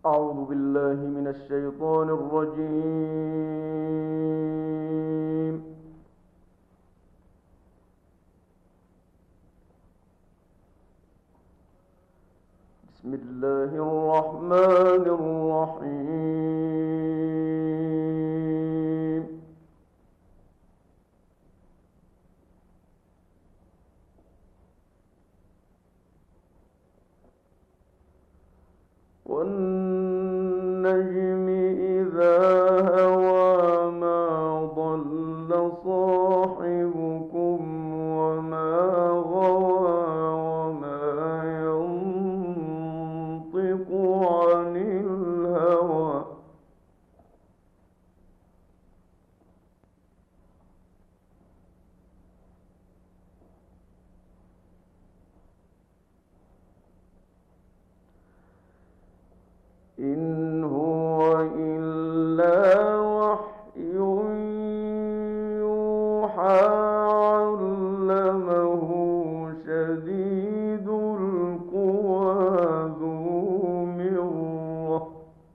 أعوذ بالله من الشيطان الرجيم. بسم الله الرحمن الرحيم. والنجم إذا هوى ما ضل صاحبكم وما غوى وما ينطق عن الهوى إن هو إلا وحي يوحى علمه شديد القوى ذو مرة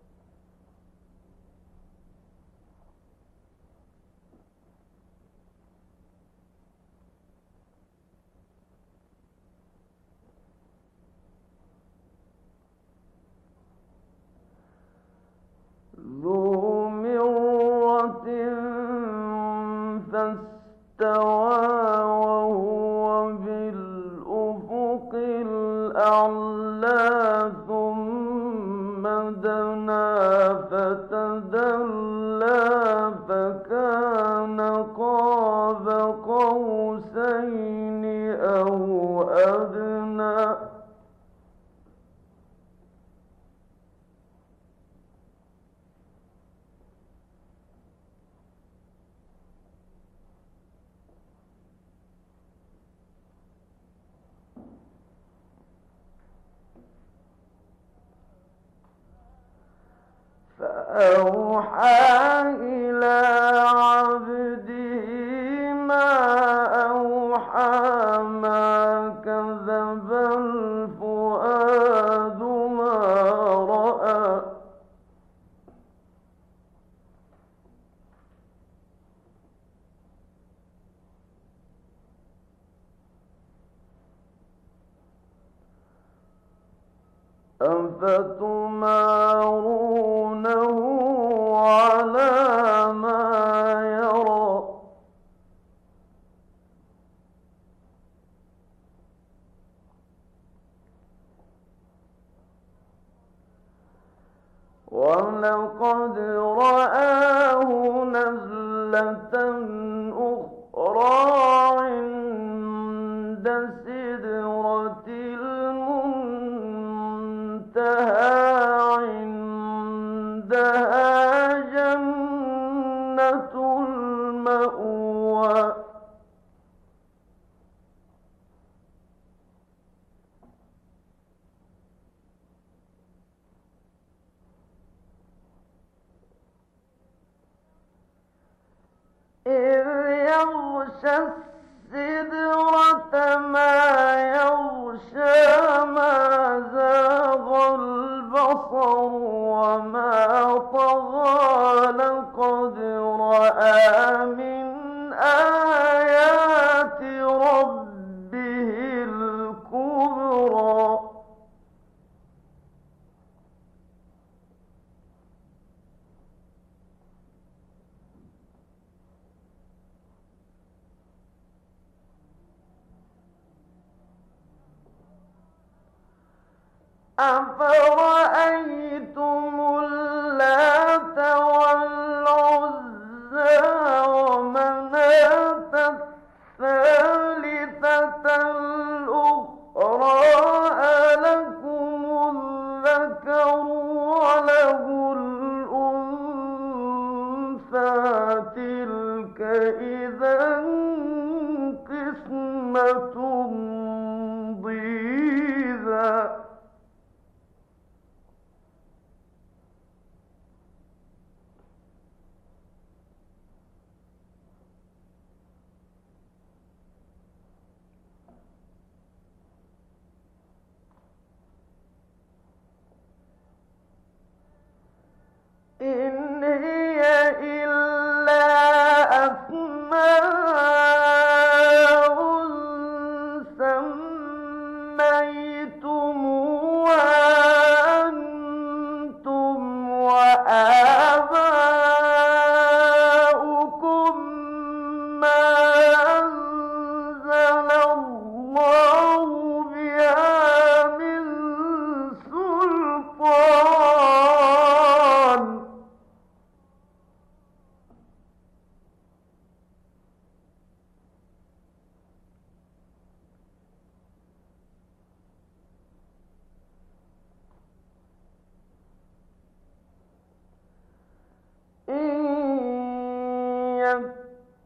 ذو مرة فاستوى وهو بالأفق الأعلى ثم دنا فتدلى فكان قاب قوسين أو أدنى فأوحى إلى عبده ما أوحى ما كذب الفؤاد ما رأى أفتمارونه على ما يرى ولقد رآه نزلة أخرى عند سدرة المنتهى عندها جنة المأوى إذ يغشى السدرة ما يغشى ما زاغ البصر وما طغى لقد رأى من آيات ربه الكبرى أفرأيتم اللات والعزى ومناة الثالثة الأخرى ألكم الذكر وله الأنثى تلك إذا قسمة ضيزى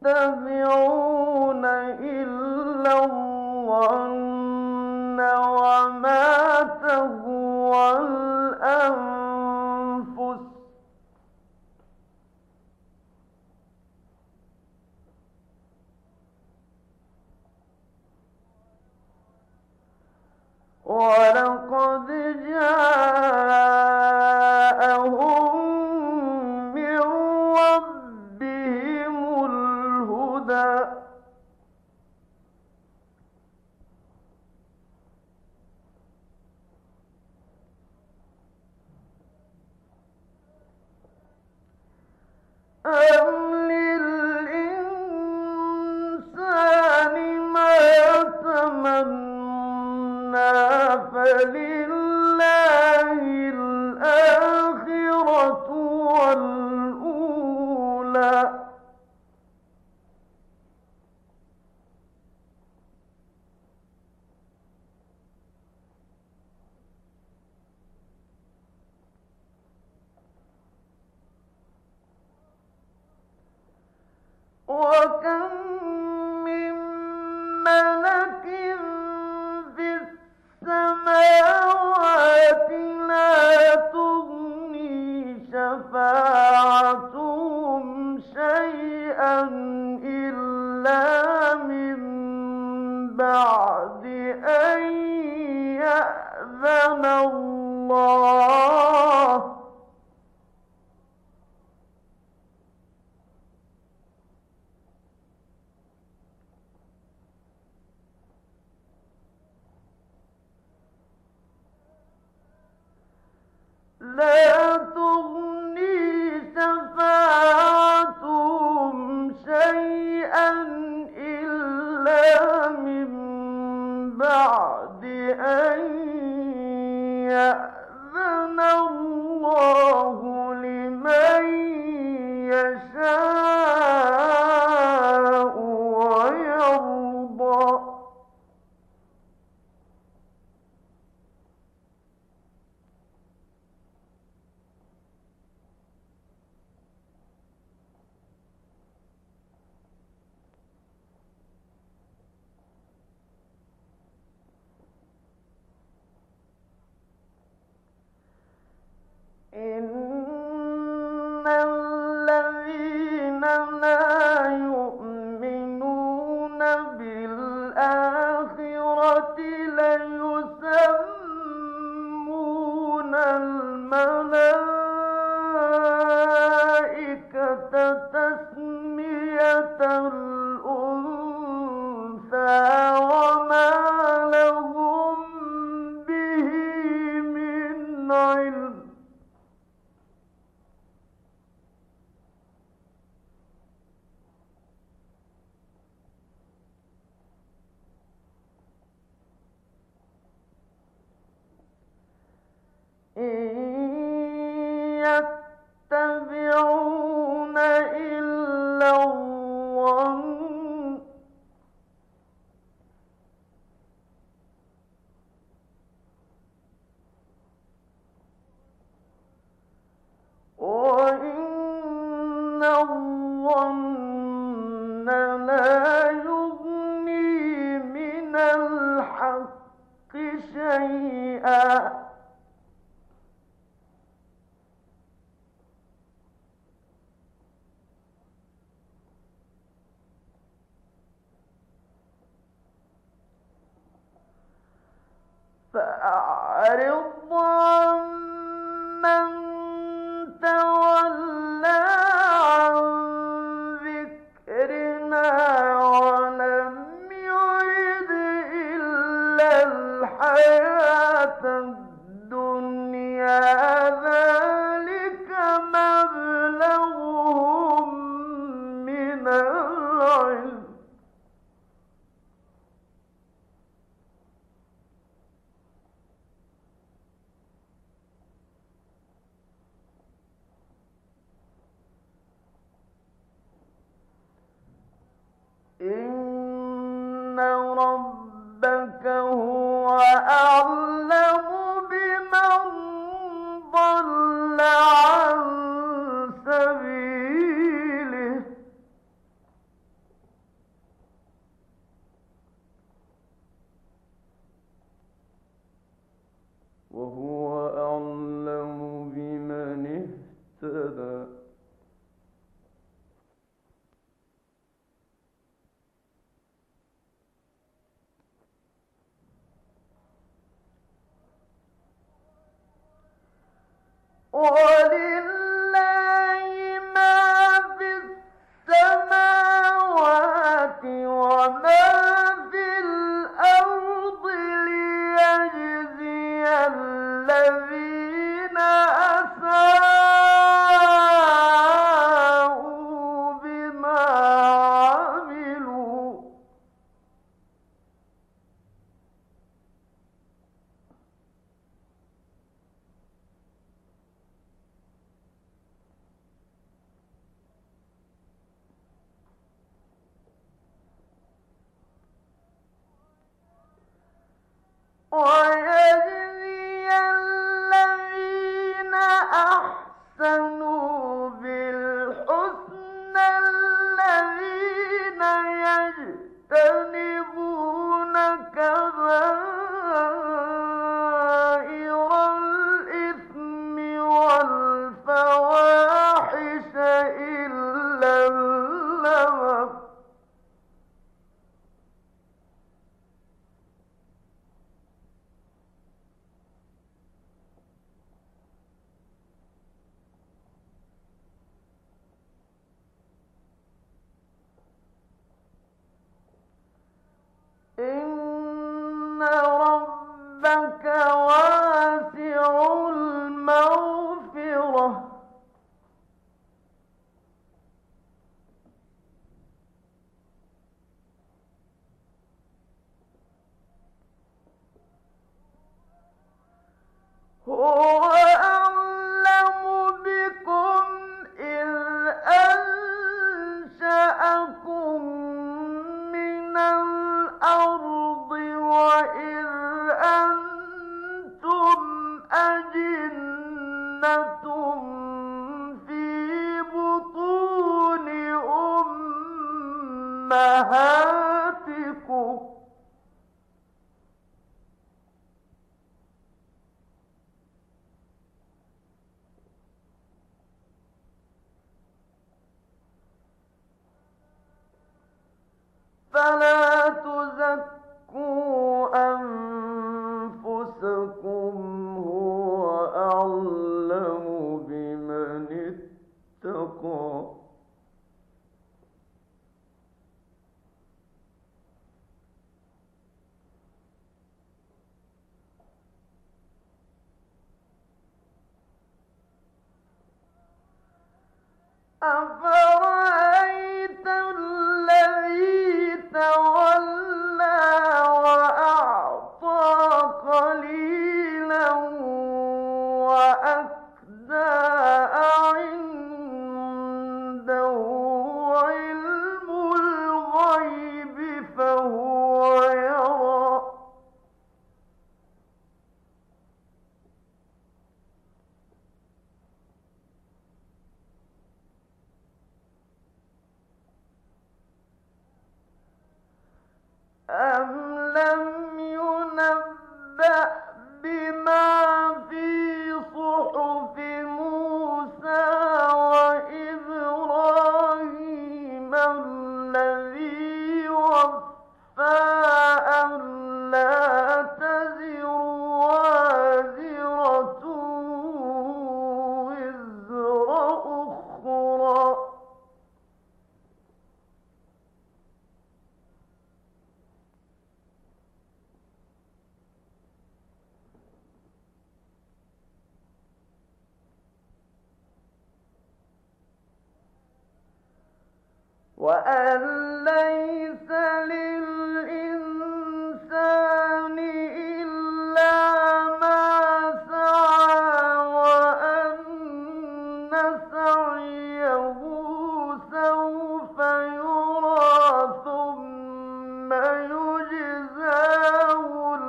يتبعون إلا الظن وما تهوى الأنفس ولقد جاءهم من ربهم الهدى أم للإنسان ما تمنى فلله الآخرة والأولى وكم من ملك في السماوات لا تغني شفاعتهم شيئا إلا من بعد أن يأذن الله لا تغني شفاعتهم شيئا إلا من بعد أن يأذن الله لمن يشاء ويرضى إن الذين لا يؤمنون بالآخرة ليسمون الملائكة تسمية الأنثى وما لهم به من علم إن يتبعون إلا الظن وإن الظن لا يغني من الحق شيئا فأعرض عمن تولى عن ذكرنا ولم يرد إلا الحياة الدنيا ذلك مبلغهم من العلم إن ربك هو أعلم بمن ضل عن سبيله ولله ما في السماوات وما في الأرض ليجزي الذين أساءوا بما عملوا. ويجزي الذين أحسنوا بالحسنى الذين يجتنبون كبائر الإثم والفواحش إلا اللمم إن ربك واسع المغفرة هو أعلم بكم إذ أنشأكم من الأرض وإذ أنتم أجنة في بطون أمهاتكم فلا تزكوا أنفسكم هو أعلم بمن اتقى أفرأيت الذي تولى وأعطى قليلا وأكدى عنده علم الغيب فهو يرى أم لم ينبأ بما في صحف موسى وإبراهيم الذي وفى ألا تزر وازرة وزر أخرى وأن ليس للإنسان إلا ما سعى وأن سعيه سوف يرى ثم يجزاه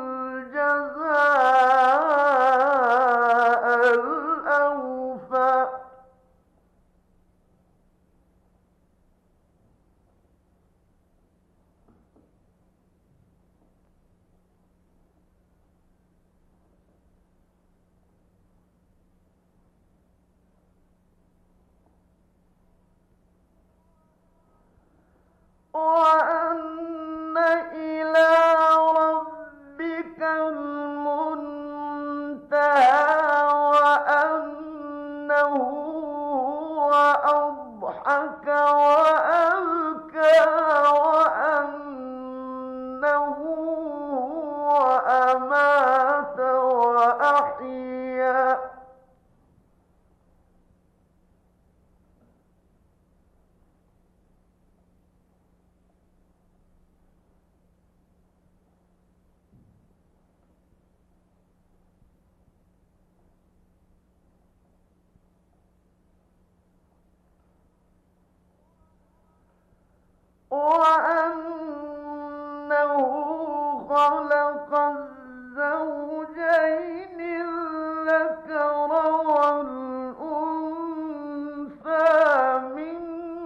الجزاء الأوفى وأن إلى ربك المنتهى وأنه وأنه خلق الزوجين الذكر والأنثى من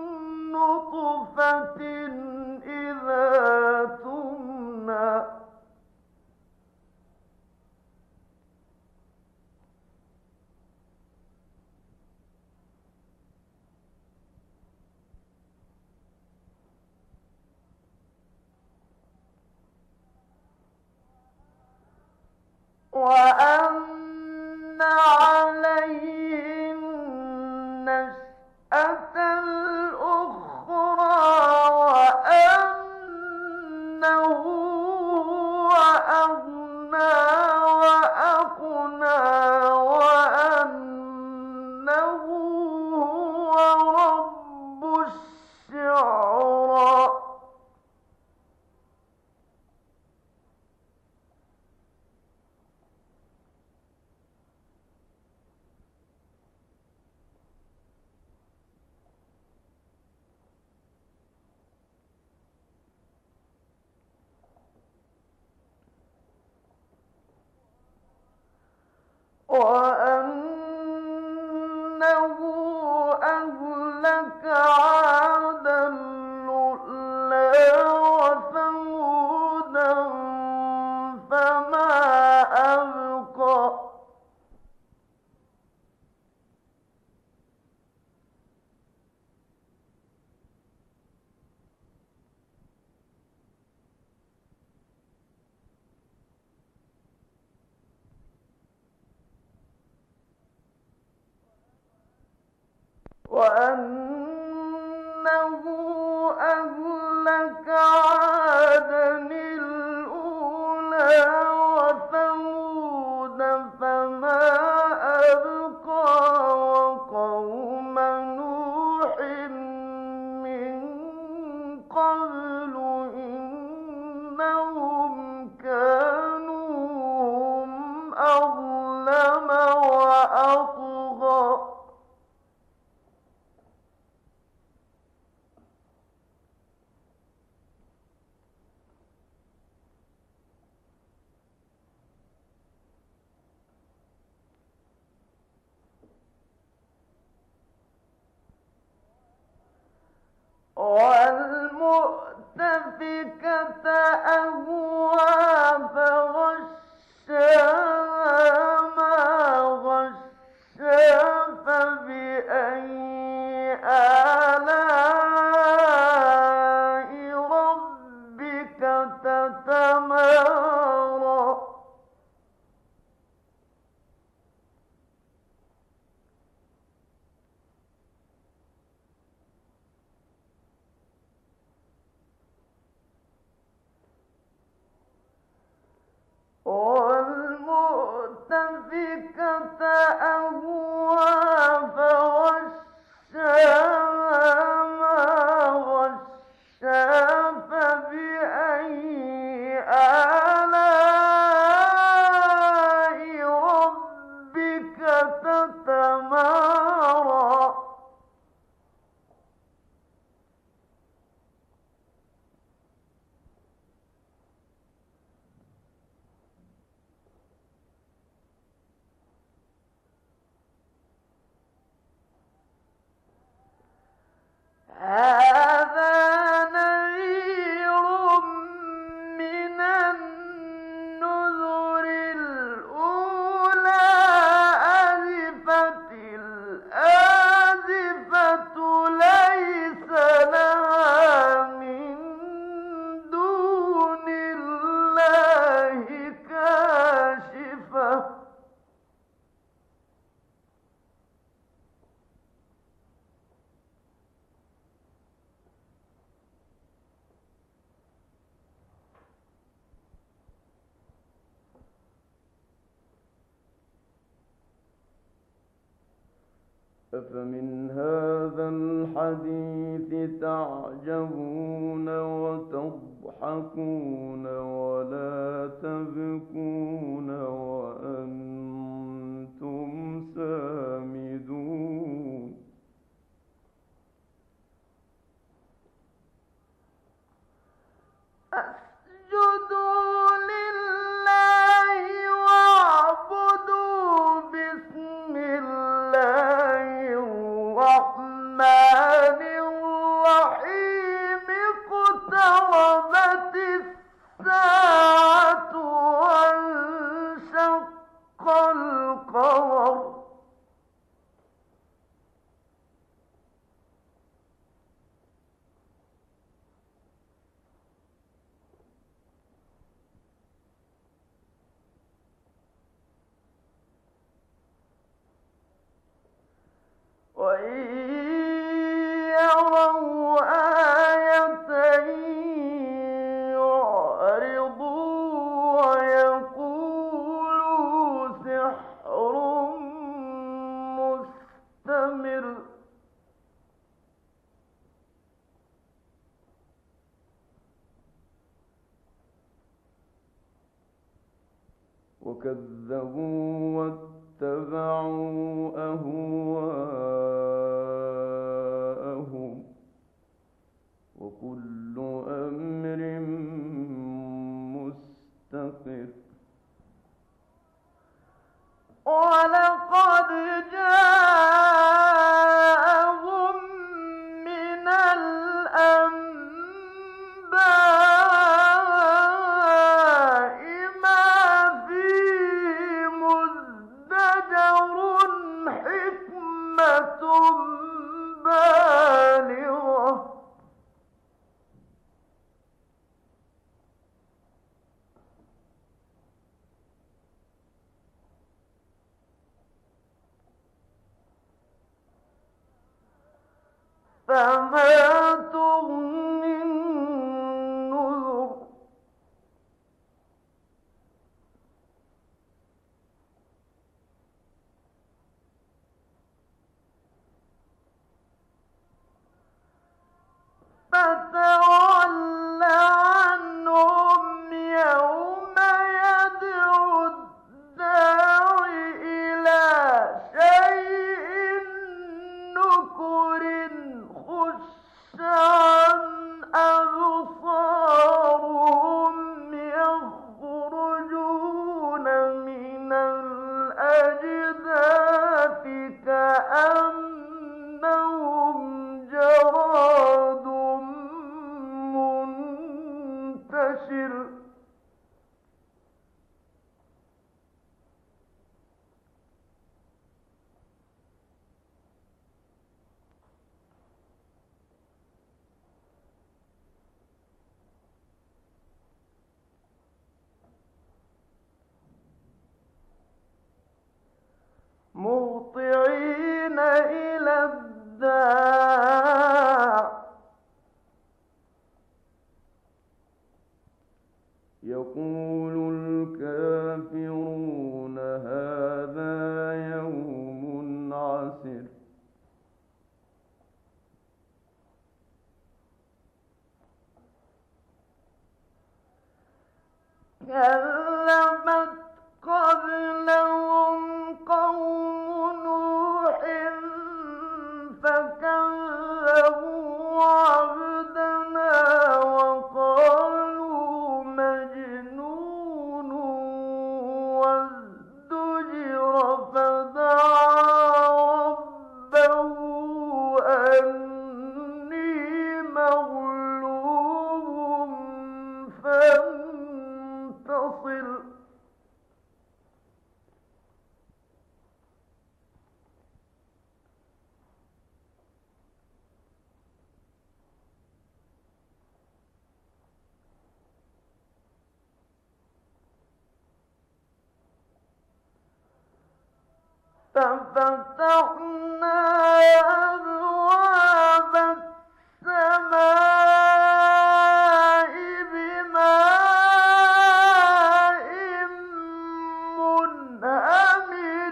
نطفة إذا تمنى وأن عليه النشأة الأخرى وأنه هو أغنى وأقنى وأنه هو رب الشعرى وأنه أهلك عادا الأولى وثمودا فما أبقى وأنه أهلك عادا الأولى وثمود فما أبقى وقوم نوح من قبل إنهم كانوا هم أظلم وأطغى والمؤتفكة أهوى فغشاها ما غشا فبأي آلاء ربك تتمارى والمؤتفكة أهوى فغشاها ما غشا فبأي آلاء ربك تتمارى هذا نذير من النذر الأولى أزفت الآزفة ليس لها من دون الله كاشفة أفمن هذا الحديث تعجبون وتضحكون ولا تبكون وأنتم سامدون وكذبوا واتبعوا أهواءهم وكل أمر مستقر. ولقد جاءهم من الأنباء ما فيه مزدجر حكمة بالغة فما تغني النذر فتول عنهم يوم يدعو الداع إلى شيء نكر خش عن أبصارهم يخرجون من الأجداث كأنهم جراد منتشر مهطعين إلى الداع يقول الكافرون هذا يوم عسر. كذبت قبلهم قوم نوح فكذبوا عبدنا وقالوا مجنون وازدجر فدعا ربه أني مغلوب فانتصر ففتحنا أبواب السماء بماء منهمر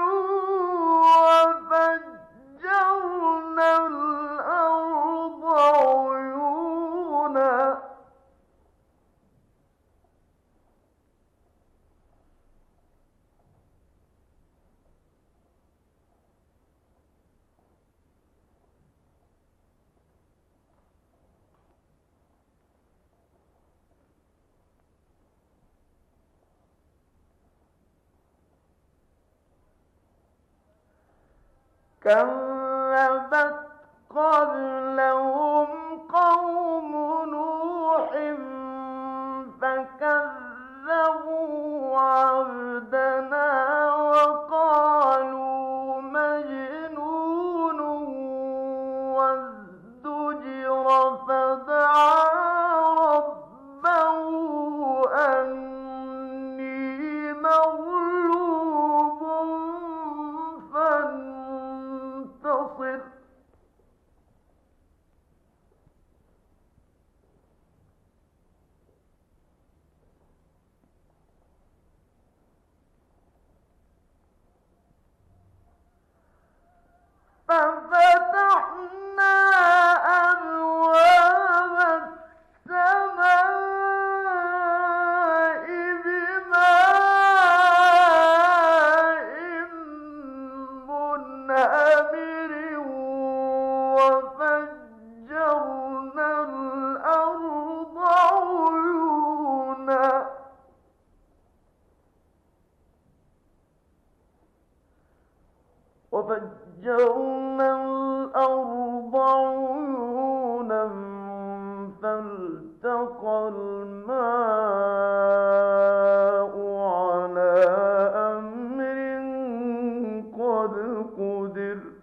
وفجرنا الأرض عيونا كذبت قبلهم قوم نوح فكذبوا عبدنا وقالوا مجنون وازدجر فدعا ربه أني مغلوب فانتصر وفجرنا الأرض عيونا فالتقى الماء على أمر قد قدر